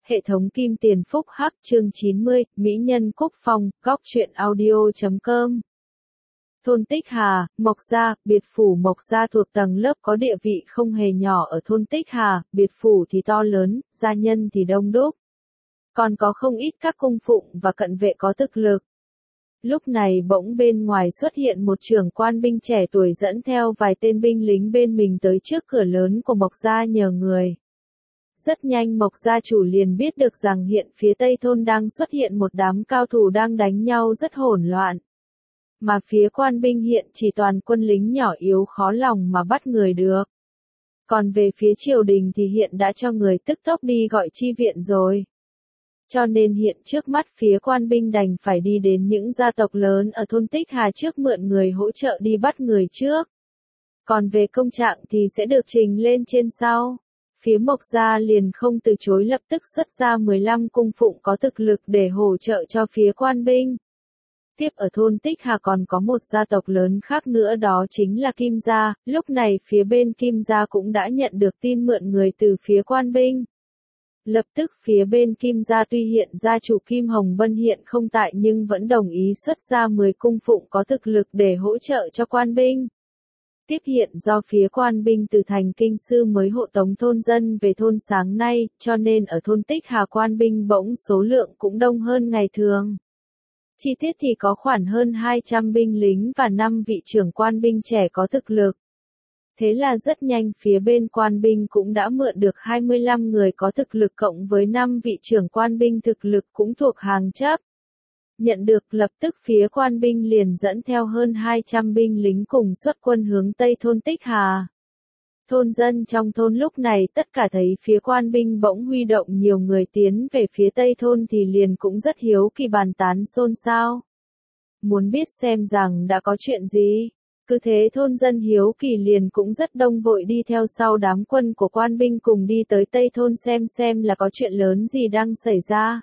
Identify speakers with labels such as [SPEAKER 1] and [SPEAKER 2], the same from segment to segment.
[SPEAKER 1] Hệ thống Kim Tiền Phúc Hắc chương 90, Mỹ Nhân Cúc Phong, góc truyện audio.com. Thôn Tích Hà, Mộc Gia, biệt phủ Mộc Gia thuộc tầng lớp có địa vị không hề nhỏ ở thôn Tích Hà, biệt phủ thì to lớn, gia nhân thì đông đúc. Còn có không ít các cung phụng và cận vệ có thực lực. Lúc này bỗng bên ngoài xuất hiện một trưởng quan binh trẻ tuổi dẫn theo vài tên binh lính bên mình tới trước cửa lớn của Mộc Gia nhờ người. Rất nhanh Mộc Gia chủ liền biết được rằng hiện phía tây thôn đang xuất hiện một đám cao thủ đang đánh nhau rất hỗn loạn. Mà phía quan binh hiện chỉ toàn quân lính nhỏ yếu khó lòng mà bắt người được. Còn về phía triều đình thì hiện đã cho người tức tốc đi gọi chi viện rồi. Cho nên hiện trước mắt phía quan binh đành phải đi đến những gia tộc lớn ở thôn Tích Hà trước mượn người hỗ trợ đi bắt người trước. Còn về công trạng thì sẽ được trình lên trên sau. Phía Mộc Gia liền không từ chối lập tức xuất ra 15 cung phụng có thực lực để hỗ trợ cho phía quan binh. Tiếp ở thôn Tích Hà còn có một gia tộc lớn khác nữa đó chính là Kim Gia, lúc này phía bên Kim Gia cũng đã nhận được tin mượn người từ phía quan binh. Lập tức phía bên Kim Gia tuy hiện gia chủ Kim Hồng Bân hiện không tại nhưng vẫn đồng ý xuất ra 10 cung phụng có thực lực để hỗ trợ cho quan binh. Tiếp hiện do phía quan binh từ thành kinh sư mới hộ tống thôn dân về thôn sáng nay, cho nên ở thôn Tích Hà quan binh bỗng số lượng cũng đông hơn ngày thường. Chi tiết thì có khoảng hơn 200 binh lính và 5 vị trưởng quan binh trẻ có thực lực. Thế là rất nhanh phía bên quan binh cũng đã mượn được 25 người có thực lực cộng với 5 vị trưởng quan binh thực lực cũng thuộc hàng chấp. Nhận được lập tức phía quan binh liền dẫn theo hơn 200 binh lính cùng xuất quân hướng tây thôn Tích Hà. Thôn dân trong thôn lúc này tất cả thấy phía quan binh bỗng huy động nhiều người tiến về phía tây thôn thì liền cũng rất hiếu kỳ bàn tán xôn xao. Muốn biết xem rằng đã có chuyện gì. Cứ thế thôn dân hiếu kỳ liền cũng rất đông vội đi theo sau đám quân của quan binh cùng đi tới tây thôn xem là có chuyện lớn gì đang xảy ra.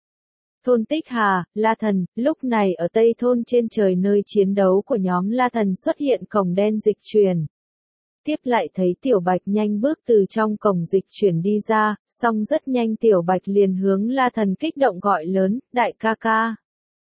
[SPEAKER 1] Thôn Tích Hà, La Thần, lúc này ở tây thôn trên trời nơi chiến đấu của nhóm La Thần xuất hiện cổng đen dịch chuyển. Tiếp lại thấy Tiểu Bạch nhanh bước từ trong cổng dịch chuyển đi ra, xong rất nhanh Tiểu Bạch liền hướng La Thần kích động gọi lớn, đại ca ca.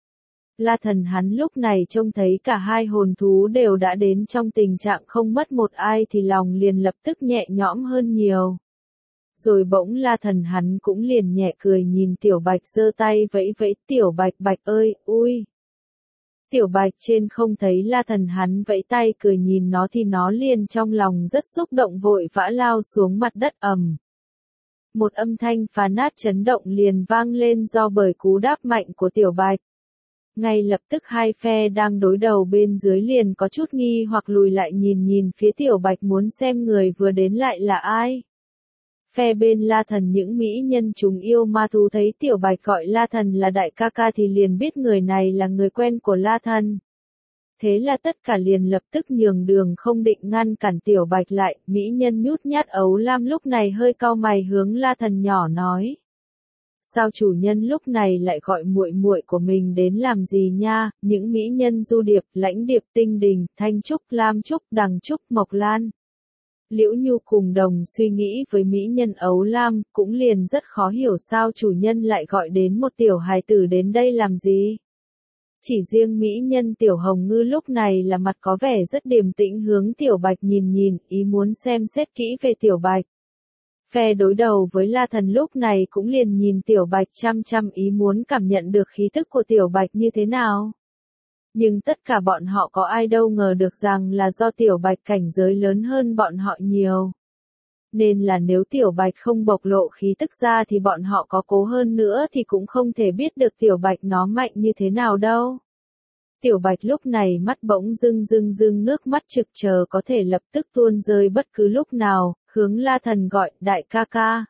[SPEAKER 1] La Thần hắn lúc này trông thấy cả hai hồn thú đều đã đến trong tình trạng không mất một ai thì lòng liền lập tức nhẹ nhõm hơn nhiều. Rồi bỗng La Thần hắn cũng liền nhẹ cười nhìn Tiểu Bạch giơ tay vẫy vẫy, Tiểu Bạch Bạch ơi, ui. Tiểu Bạch trên không thấy La Thần hắn vẫy tay cười nhìn nó thì nó liền trong lòng rất xúc động vội vã lao xuống mặt đất ầm. Một âm thanh phá nát chấn động liền vang lên do bởi cú đáp mạnh của Tiểu Bạch. Ngay lập tức hai phe đang đối đầu bên dưới liền có chút nghi hoặc lùi lại nhìn phía Tiểu Bạch muốn xem người vừa đến lại là ai. Phe bên La Thần những mỹ nhân chúng yêu ma thú thấy Tiểu Bạch gọi La Thần là đại ca ca thì liền biết người này là người quen của La Thần. Thế là tất cả liền lập tức nhường đường không định ngăn cản Tiểu Bạch lại, mỹ nhân nhút nhát ấu lam lúc này hơi cau mày hướng La Thần nhỏ nói. Sao chủ nhân lúc này lại gọi muội muội của mình đến làm gì nha, những mỹ nhân Du Điệp, Lãnh Điệp, Tinh Đình, Thanh Trúc, Lam Trúc, Đằng Trúc, Mộc Lan. Liễu Nhu cùng đồng suy nghĩ với mỹ nhân ấu lam, cũng liền rất khó hiểu sao chủ nhân lại gọi đến một tiểu hài tử đến đây làm gì. Chỉ riêng mỹ nhân Tiểu Hồng Ngư lúc này là mặt có vẻ rất điềm tĩnh hướng Tiểu Bạch nhìn, ý muốn xem xét kỹ về Tiểu Bạch. Phe đối đầu với La Thần lúc này cũng liền nhìn Tiểu Bạch chăm ý muốn cảm nhận được khí tức của Tiểu Bạch như thế nào. Nhưng tất cả bọn họ có ai đâu ngờ được rằng là do Tiểu Bạch cảnh giới lớn hơn bọn họ nhiều. Nên là nếu Tiểu Bạch không bộc lộ khí tức ra thì bọn họ có cố hơn nữa thì cũng không thể biết được Tiểu Bạch nó mạnh như thế nào đâu. Tiểu Bạch lúc này mắt bỗng rưng nước mắt trực chờ có thể lập tức tuôn rơi bất cứ lúc nào, hướng La Thần gọi, đại ca ca.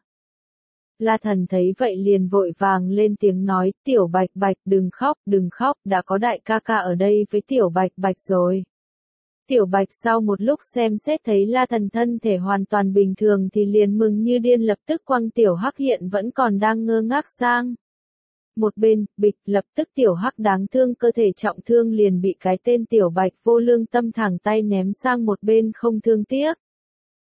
[SPEAKER 1] La Thần thấy vậy liền vội vàng lên tiếng nói, Tiểu Bạch Bạch đừng khóc, đã có đại ca ca ở đây với Tiểu Bạch Bạch rồi. Tiểu Bạch sau một lúc xem xét thấy La Thần thân thể hoàn toàn bình thường thì liền mừng như điên lập tức quăng Tiểu Hắc hiện vẫn còn đang ngơ ngác sang. Một bên, bịch, lập tức Tiểu Hắc đáng thương cơ thể trọng thương liền bị cái tên Tiểu Bạch vô lương tâm thẳng tay ném sang một bên không thương tiếc.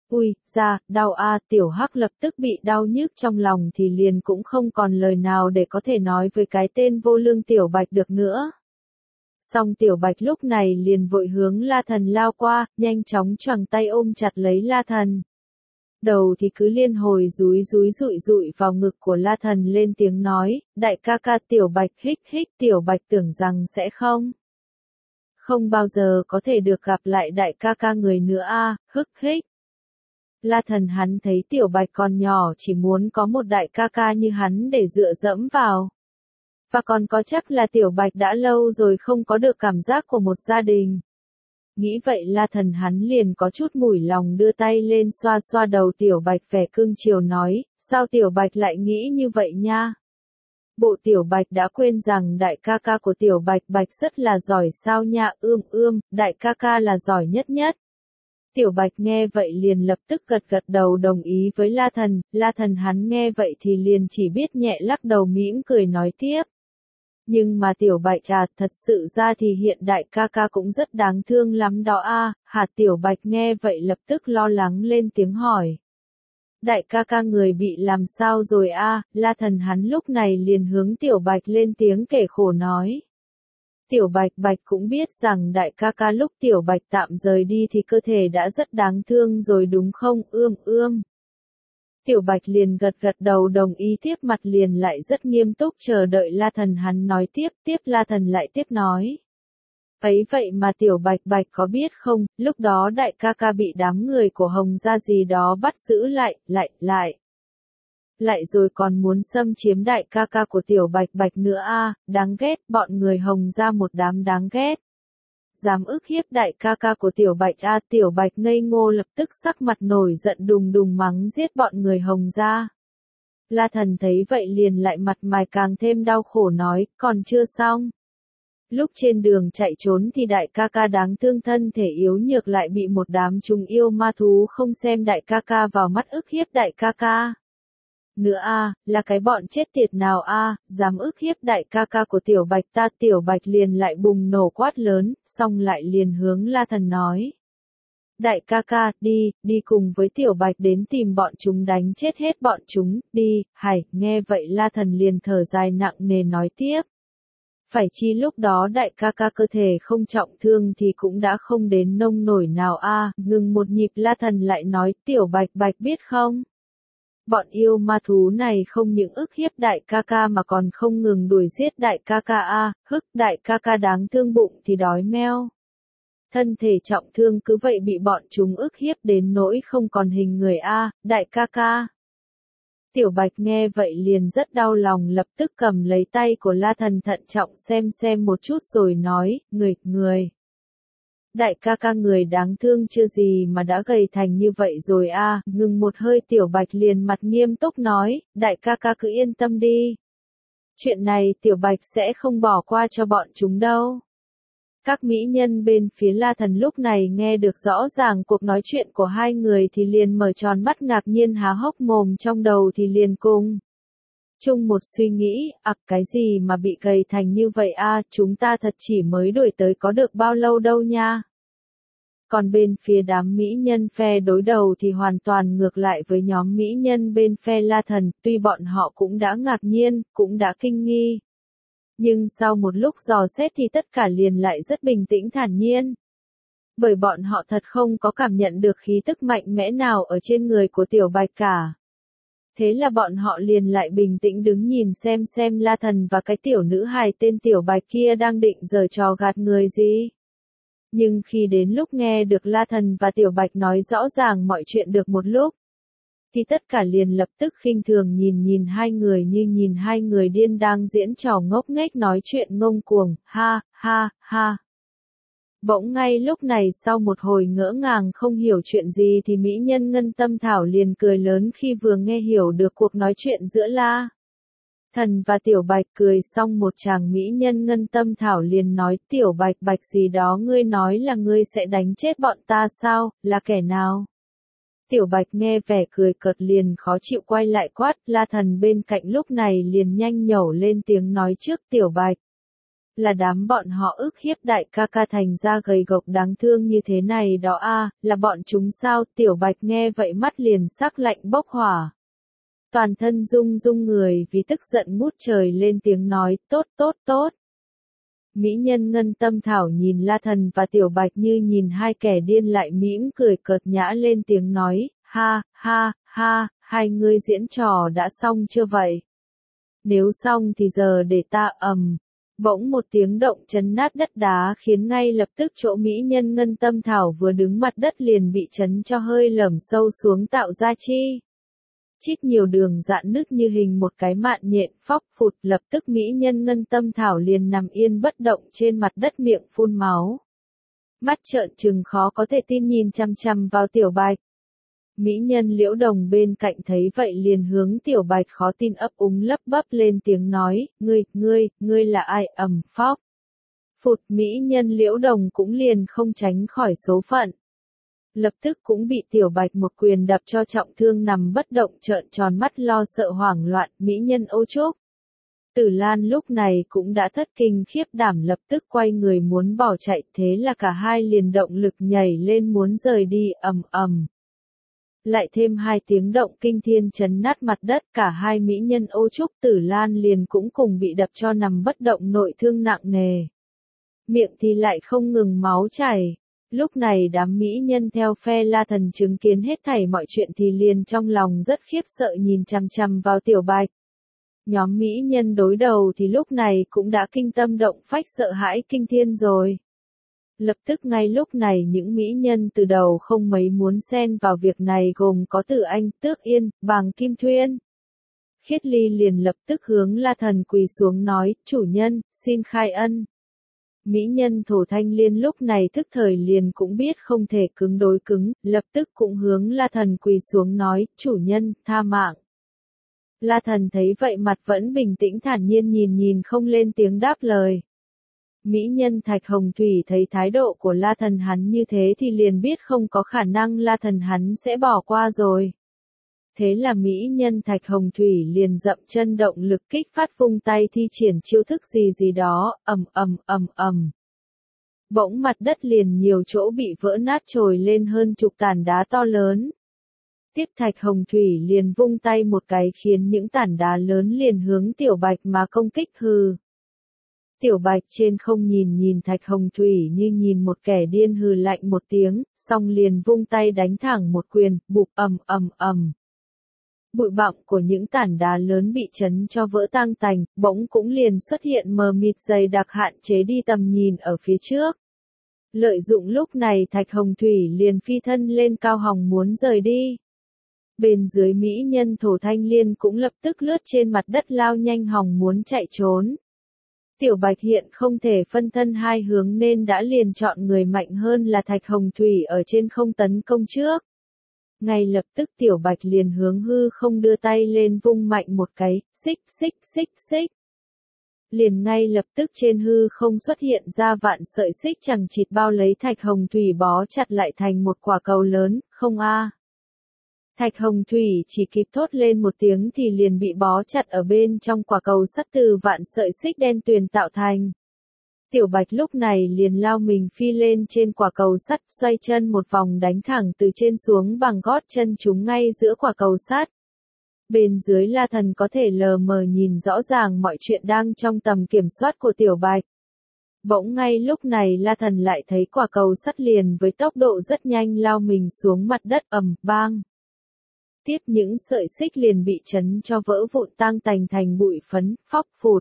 [SPEAKER 1] Ui, da, đau a, Tiểu Hắc lập tức bị đau nhức trong lòng thì liền cũng không còn lời nào để có thể nói với cái tên vô lương Tiểu Bạch được nữa. Song Tiểu Bạch lúc này liền vội hướng La Thần lao qua, nhanh chóng choàng tay ôm chặt lấy La Thần. Đầu thì cứ liên hồi rúi rụi vào ngực của La Thần lên tiếng nói, đại ca ca Tiểu Bạch hích hích, Tiểu Bạch tưởng rằng sẽ không bao giờ có thể được gặp lại đại ca ca người nữa a, hức hích. La Thần hắn thấy Tiểu Bạch còn nhỏ chỉ muốn có một đại ca ca như hắn để dựa dẫm vào. Và còn có chắc là Tiểu Bạch đã lâu rồi không có được cảm giác của một gia đình. Nghĩ vậy La Thần hắn liền có chút mủi lòng đưa tay lên xoa xoa đầu Tiểu Bạch vẻ cưng chiều nói, sao Tiểu Bạch lại nghĩ như vậy nha? Bộ Tiểu Bạch đã quên rằng đại ca ca của Tiểu Bạch Bạch rất là giỏi sao nha, đại ca ca là giỏi nhất nhất. Tiểu Bạch nghe vậy liền lập tức gật đầu đồng ý với La Thần hắn nghe vậy thì liền chỉ biết nhẹ lắc đầu mỉm cười nói tiếp. Nhưng mà Tiểu Bạch thật sự ra thì hiện đại ca ca cũng rất đáng thương lắm đó a. Hạt Tiểu Bạch nghe vậy lập tức lo lắng lên tiếng hỏi. Đại ca ca người bị làm sao rồi a? La Thần hắn lúc này liền hướng Tiểu Bạch lên tiếng kể khổ nói. Tiểu Bạch cũng biết rằng đại ca ca lúc Tiểu Bạch tạm rời đi thì cơ thể đã rất đáng thương rồi đúng không? Tiểu Bạch liền gật đầu đồng ý, tiếp mặt liền lại rất nghiêm túc chờ đợi La Thần hắn nói tiếp La Thần lại tiếp nói. Ấy vậy mà Tiểu Bạch có biết không, lúc đó đại ca ca bị đám người của Hồng gia gì đó bắt giữ lại rồi còn muốn xâm chiếm đại ca ca của Tiểu Bạch nữa a, đáng ghét, bọn người Hồng gia một đám đáng ghét. Dám ức hiếp đại ca ca của Tiểu Bạch a, Tiểu Bạch ngây ngô lập tức sắc mặt nổi giận đùng mắng giết bọn người Hồng gia. La Thần thấy vậy liền lại mặt mày càng thêm đau khổ nói, còn chưa xong. Lúc trên đường chạy trốn thì đại ca ca đáng thương thân thể yếu nhược lại bị một đám trùng yêu ma thú không xem đại ca ca vào mắt ức hiếp đại ca ca. Nữa a, là cái bọn chết tiệt nào a, dám ức hiếp đại ca ca của Tiểu Bạch ta. Tiểu Bạch liền lại bùng nổ quát lớn, xong lại liền hướng La Thần nói. Đại ca ca, đi cùng với Tiểu Bạch đến tìm bọn chúng đánh chết hết bọn chúng, đi, nghe vậy La Thần liền thở dài nặng nề nói tiếp. Phải chi lúc đó đại ca ca cơ thể không trọng thương thì cũng đã không đến nông nổi nào a. Ngừng một nhịp La Thần lại nói, Tiểu Bạch biết không? Bọn yêu ma thú này không những ức hiếp đại ca ca mà còn không ngừng đuổi giết đại ca ca a, đại ca ca đáng thương bụng thì đói meo. Thân thể trọng thương cứ vậy bị bọn chúng ức hiếp đến nỗi không còn hình người a, đại ca ca. Tiểu Bạch nghe vậy liền rất đau lòng, lập tức cầm lấy tay của La Thần thận trọng xem một chút rồi nói, người. Đại ca ca người đáng thương chưa gì mà đã gầy thành như vậy rồi a. Ngừng một hơi Tiểu Bạch liền mặt nghiêm túc nói, đại ca ca cứ yên tâm đi. Chuyện này Tiểu Bạch sẽ không bỏ qua cho bọn chúng đâu. Các mỹ nhân bên phía La Thần lúc này nghe được rõ ràng cuộc nói chuyện của hai người thì liền mở tròn mắt ngạc nhiên há hốc mồm, trong đầu thì liền cùng chung một suy nghĩ, cái gì mà bị gầy thành như vậy a, chúng ta thật chỉ mới đổi tới có được bao lâu đâu nha. Còn bên phía đám mỹ nhân phe đối đầu thì hoàn toàn ngược lại với nhóm mỹ nhân bên phe La Thần, tuy bọn họ cũng đã ngạc nhiên, cũng đã kinh nghi. Nhưng sau một lúc dò xét thì tất cả liền lại rất bình tĩnh thản nhiên. Bởi bọn họ thật không có cảm nhận được khí tức mạnh mẽ nào ở trên người của Tiểu Bạch cả. Thế là bọn họ liền lại bình tĩnh đứng nhìn xem La Thần và cái tiểu nữ hài tên Tiểu Bạch kia đang định giở trò gạt người gì. Nhưng khi đến lúc nghe được La Thần và Tiểu Bạch nói rõ ràng mọi chuyện được một lúc, thì tất cả liền lập tức khinh thường nhìn hai người như nhìn hai người điên đang diễn trò ngốc nghếch nói chuyện ngông cuồng, ha. Bỗng ngay lúc này sau một hồi ngỡ ngàng không hiểu chuyện gì thì mỹ nhân Ngân Tâm Thảo liền cười lớn khi vừa nghe hiểu được cuộc nói chuyện giữa La Thần và Tiểu Bạch. Cười xong một chàng mỹ nhân Ngân Tâm Thảo liền nói, Tiểu Bạch gì đó ngươi nói là ngươi sẽ đánh chết bọn ta sao, là kẻ nào? Tiểu Bạch nghe vẻ cười cợt liền khó chịu quay lại quát. La Thần bên cạnh lúc này liền nhanh nhẩu lên tiếng nói trước, Tiểu Bạch. Là đám bọn họ ức hiếp đại ca ca thành ra gầy gộc đáng thương như thế này đó a, là bọn chúng sao? Tiểu Bạch nghe vậy mắt liền sắc lạnh bốc hỏa. Toàn thân rung rung người vì tức giận ngút trời lên tiếng nói, tốt tốt tốt. Mỹ nhân Ngân Tâm Thảo nhìn La Thần và Tiểu Bạch như nhìn hai kẻ điên lại mỉm cười cợt nhã lên tiếng nói, ha, ha, ha, hai ngươi diễn trò đã xong chưa vậy? Nếu xong thì giờ để ta Bỗng một tiếng động chấn nát đất đá khiến ngay lập tức chỗ mỹ nhân Ngân Tâm Thảo vừa đứng mặt đất liền bị chấn cho hơi lởm sâu xuống tạo ra chít nhiều đường rạn nứt như hình một cái mạn nhện phóc phụt, lập tức mỹ nhân Ngân Tâm Thảo liền nằm yên bất động trên mặt đất miệng phun máu. Mắt trợn trừng khó có thể tin nhìn chằm chằm vào Tiểu Bạch. Mỹ nhân Liễu Đồng bên cạnh thấy vậy liền hướng Tiểu Bạch khó tin ấp úng lấp bấp lên tiếng nói, ngươi là ai? Phóc. Phụt, Mỹ nhân Liễu Đồng cũng liền không tránh khỏi số phận. Lập tức cũng bị Tiểu Bạch một quyền đập cho trọng thương nằm bất động trợn tròn mắt lo sợ hoảng loạn, mỹ nhân Ô Trúc. Tử Lan lúc này cũng đã thất kinh khiếp đảm lập tức quay người muốn bỏ chạy, thế là cả hai liền động lực nhảy lên muốn rời đi, Lại thêm hai tiếng động kinh thiên chấn nát mặt đất, cả hai mỹ nhân Ô Trúc Tử Lan liền cũng cùng bị đập cho nằm bất động nội thương nặng nề. Miệng thì lại không ngừng máu chảy. Lúc này đám mỹ nhân theo phe La Thần chứng kiến hết thảy mọi chuyện thì liền trong lòng rất khiếp sợ nhìn chằm chằm vào Tiểu Bạch. Nhóm mỹ nhân đối đầu thì lúc này cũng đã kinh tâm động phách sợ hãi kinh thiên rồi. Lập tức ngay lúc này những mỹ nhân từ đầu không mấy muốn xen vào việc này gồm có Tử Anh, Tước Yên, Bàng Kim Thuyên. Khiết Ly liền lập tức hướng La Thần quỳ xuống nói, chủ nhân, xin khai ân. Mỹ nhân Thổ Thanh Liên lúc này thức thời liền cũng biết không thể cứng đối cứng, lập tức cũng hướng La Thần quỳ xuống nói, chủ nhân, tha mạng. La Thần thấy vậy mặt vẫn bình tĩnh thản nhiên nhìn không lên tiếng đáp lời. Mỹ nhân Thạch Hồng Thủy thấy thái độ của La Thần hắn như thế thì liền biết không có khả năng La Thần hắn sẽ bỏ qua rồi. Thế là mỹ nhân Thạch Hồng Thủy liền dậm chân động lực kích phát vung tay thi triển chiêu thức gì đó, Bỗng mặt đất liền nhiều chỗ bị vỡ nát trồi lên hơn chục tảng đá to lớn. Tiếp Thạch Hồng Thủy liền vung tay một cái khiến những tảng đá lớn liền hướng Tiểu Bạch mà công kích hừ. Tiểu Bạch trên không nhìn Thạch Hồng Thủy như nhìn một kẻ điên hừ lạnh một tiếng, xong liền vung tay đánh thẳng một quyền, bụp Bụi bặm của những tảng đá lớn bị chấn cho vỡ tang tành, bỗng cũng liền xuất hiện mờ mịt dày đặc hạn chế đi tầm nhìn ở phía trước. Lợi dụng lúc này Thạch Hồng Thủy liền phi thân lên cao hòng muốn rời đi. Bên dưới mỹ nhân Thổ Thanh Liên cũng lập tức lướt trên mặt đất lao nhanh hòng muốn chạy trốn. Tiểu Bạch hiện không thể phân thân hai hướng nên đã liền chọn người mạnh hơn là Thạch Hồng Thủy ở trên không tấn công trước. Ngay lập tức Tiểu Bạch liền hướng hư không đưa tay lên vung mạnh một cái, xích. Liền ngay lập tức trên hư không xuất hiện ra vạn sợi xích chằng chịt bao lấy Thạch Hồng Thủy bó chặt lại thành một quả cầu lớn, không a. Thạch Hồng Thủy chỉ kịp thốt lên một tiếng thì liền bị bó chặt ở bên trong quả cầu sắt từ vạn sợi xích đen tuyền tạo thành. Tiểu Bạch lúc này liền lao mình phi lên trên quả cầu sắt, xoay chân một vòng đánh thẳng từ trên xuống bằng gót chân chúng ngay giữa quả cầu sắt. Bên dưới La Thần có thể lờ mờ nhìn rõ ràng mọi chuyện đang trong tầm kiểm soát của Tiểu Bạch. Bỗng ngay lúc này La Thần lại thấy quả cầu sắt liền với tốc độ rất nhanh lao mình xuống mặt đất bang. Tiếp những sợi xích liền bị chấn cho vỡ vụn tang tành thành bụi phấn, phóc phụt.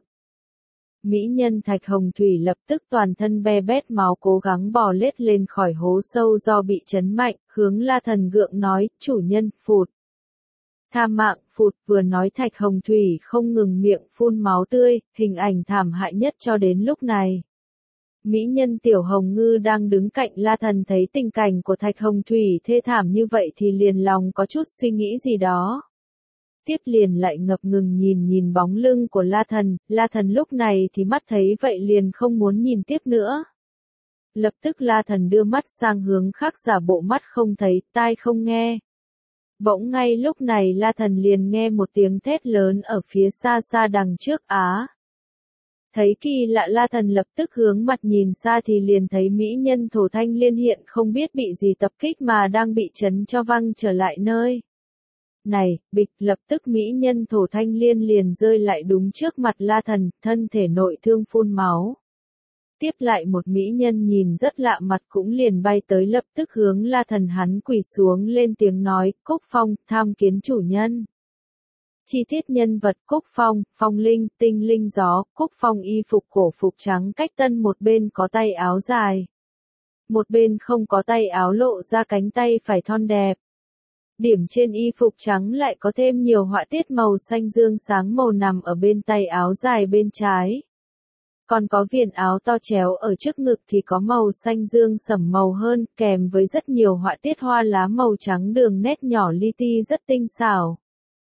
[SPEAKER 1] Mỹ nhân Thạch Hồng Thủy lập tức toàn thân be bét máu cố gắng bò lết lên khỏi hố sâu do bị chấn mạnh, hướng La Thần gượng nói, chủ nhân, phụt. Tha mạng, phụt, vừa nói Thạch Hồng Thủy không ngừng miệng phun máu tươi, hình ảnh thảm hại nhất cho đến lúc này. Mỹ nhân Tiểu Hồng Ngư đang đứng cạnh La Thần thấy tình cảnh của Thạch Hồng Thủy thê thảm như vậy thì liền lòng có chút suy nghĩ gì đó. Tiếp liền lại ngập ngừng nhìn bóng lưng của La Thần lúc này thì mắt thấy vậy liền không muốn nhìn tiếp nữa. Lập tức La Thần đưa mắt sang hướng khác giả bộ mắt không thấy, tai không nghe. Bỗng ngay lúc này La Thần liền nghe một tiếng thét lớn ở phía xa xa đằng trước á. Thấy kỳ lạ La Thần lập tức hướng mặt nhìn xa thì liền thấy mỹ nhân Thổ Thanh Liên hiện không biết bị gì tập kích mà đang bị chấn cho văng trở lại nơi. Này, bịch lập tức mỹ nhân Thổ Thanh Liên liền rơi lại đúng trước mặt La Thần, thân thể nội thương phun máu. Tiếp lại một mỹ nhân nhìn rất lạ mặt cũng liền bay tới lập tức hướng La Thần hắn quỳ xuống lên tiếng nói, Cúc Phong, tham kiến chủ nhân. Chi tiết nhân vật Cúc Phong, Phong Linh, Tinh Linh Gió, Cúc Phong y phục cổ phục trắng cách tân một bên có tay áo dài. Một bên không có tay áo lộ ra cánh tay phải thon đẹp. Điểm trên y phục trắng lại có thêm nhiều họa tiết màu xanh dương sáng màu nằm ở bên tay áo dài bên trái. Còn có viền áo to chéo ở trước ngực thì có màu xanh dương sẫm màu hơn, kèm với rất nhiều họa tiết hoa lá màu trắng đường nét nhỏ li ti rất tinh xảo.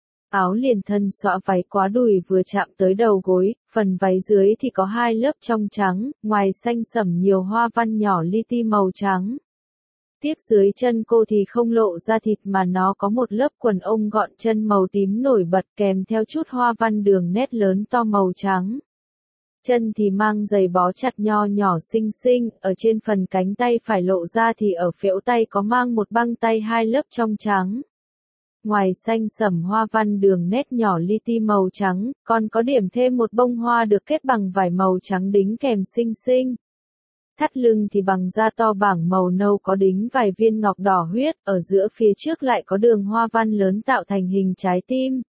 [SPEAKER 1] Áo liền thân xõa váy quá đùi vừa chạm tới đầu gối, phần váy dưới thì có hai lớp trong trắng, ngoài xanh sẫm nhiều hoa văn nhỏ li ti màu trắng. Tiếp dưới chân cô thì không lộ ra thịt mà nó có một lớp quần ông gọn chân màu tím nổi bật kèm theo chút hoa văn đường nét lớn to màu trắng. Chân thì mang giày bó chặt nho nhỏ xinh xinh, ở trên phần cánh tay phải lộ ra thì ở phễu tay có mang một băng tay hai lớp trong trắng. Ngoài xanh sẫm hoa văn đường nét nhỏ li ti màu trắng, còn có điểm thêm một bông hoa được kết bằng vải màu trắng đính kèm xinh xinh. Thắt lưng thì bằng da to bảng màu nâu có đính vài viên ngọc đỏ huyết, ở giữa phía trước lại có đường hoa văn lớn tạo thành hình trái tim.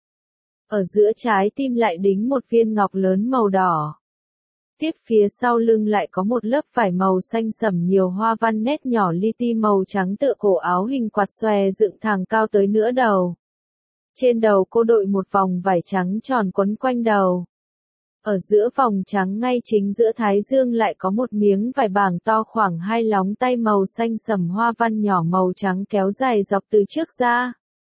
[SPEAKER 1] Ở giữa trái tim lại đính một viên ngọc lớn màu đỏ. Tiếp phía sau lưng lại có một lớp vải màu xanh sẫm nhiều hoa văn nét nhỏ li ti màu trắng tựa cổ áo hình quạt xòe dựng thẳng cao tới nửa đầu. Trên đầu cô đội một vòng vải trắng tròn quấn quanh đầu. Ở giữa vòng trắng ngay chính giữa thái dương lại có một miếng vải bảng to khoảng hai lóng tay màu xanh sẫm hoa văn nhỏ màu trắng kéo dài dọc từ trước ra.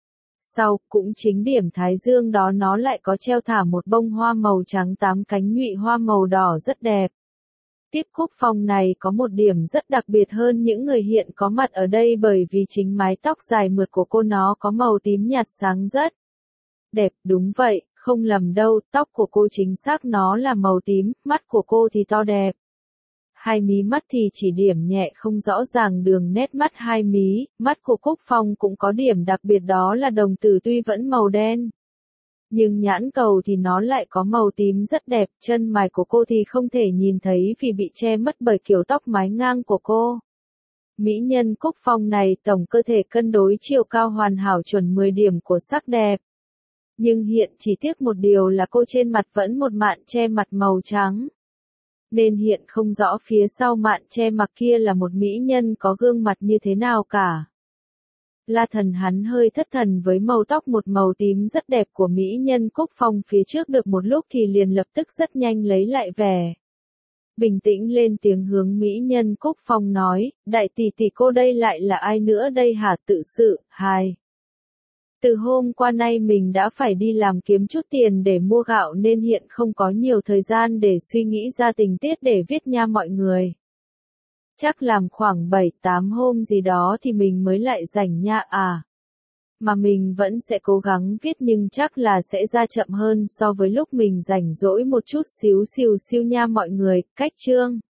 [SPEAKER 1] Sau, cũng chính điểm thái dương đó nó lại có treo thả một bông hoa màu trắng tám cánh nhụy hoa màu đỏ rất đẹp. Tiếp Cúc Phong này có một điểm rất đặc biệt hơn những người hiện có mặt ở đây bởi vì chính mái tóc dài mượt của cô nó có màu tím nhạt sáng rất đẹp, đúng vậy, không lầm đâu, tóc của cô chính xác nó là màu tím, mắt của cô thì to đẹp. Hai mí mắt thì chỉ điểm nhẹ không rõ ràng đường nét mắt hai mí, mắt của Cúc Phong cũng có điểm đặc biệt đó là đồng tử tuy vẫn màu đen. Nhưng nhãn cầu thì nó lại có màu tím rất đẹp, chân mày của cô thì không thể nhìn thấy vì bị che mất bởi kiểu tóc mái ngang của cô. Mỹ nhân Cúc Phong này tổng cơ thể cân đối chiều cao hoàn hảo chuẩn 10 điểm của sắc đẹp. Nhưng hiện chỉ tiếc một điều là cô trên mặt vẫn một mạn che mặt màu trắng. Nên hiện không rõ phía sau mạn che mặt kia là một mỹ nhân có gương mặt như thế nào cả. La Thần hắn hơi thất thần với màu tóc một màu tím rất đẹp của mỹ nhân Cúc Phong phía trước được một lúc thì liền lập tức rất nhanh lấy lại vẻ. Bình tĩnh lên tiếng hướng mỹ nhân Cúc Phong nói, đại tỷ tỷ cô đây lại là ai nữa đây hả tự sự, hài. Từ hôm qua nay mình đã phải đi làm kiếm chút tiền để mua gạo nên hiện không có nhiều thời gian để suy nghĩ ra tình tiết để viết nha mọi người. Chắc làm khoảng 7-8 hôm gì đó thì mình mới lại rảnh nha à. Mà mình vẫn sẽ cố gắng viết nhưng chắc là sẽ ra chậm hơn so với lúc mình rảnh rỗi một chút xíu nha mọi người, cách chương.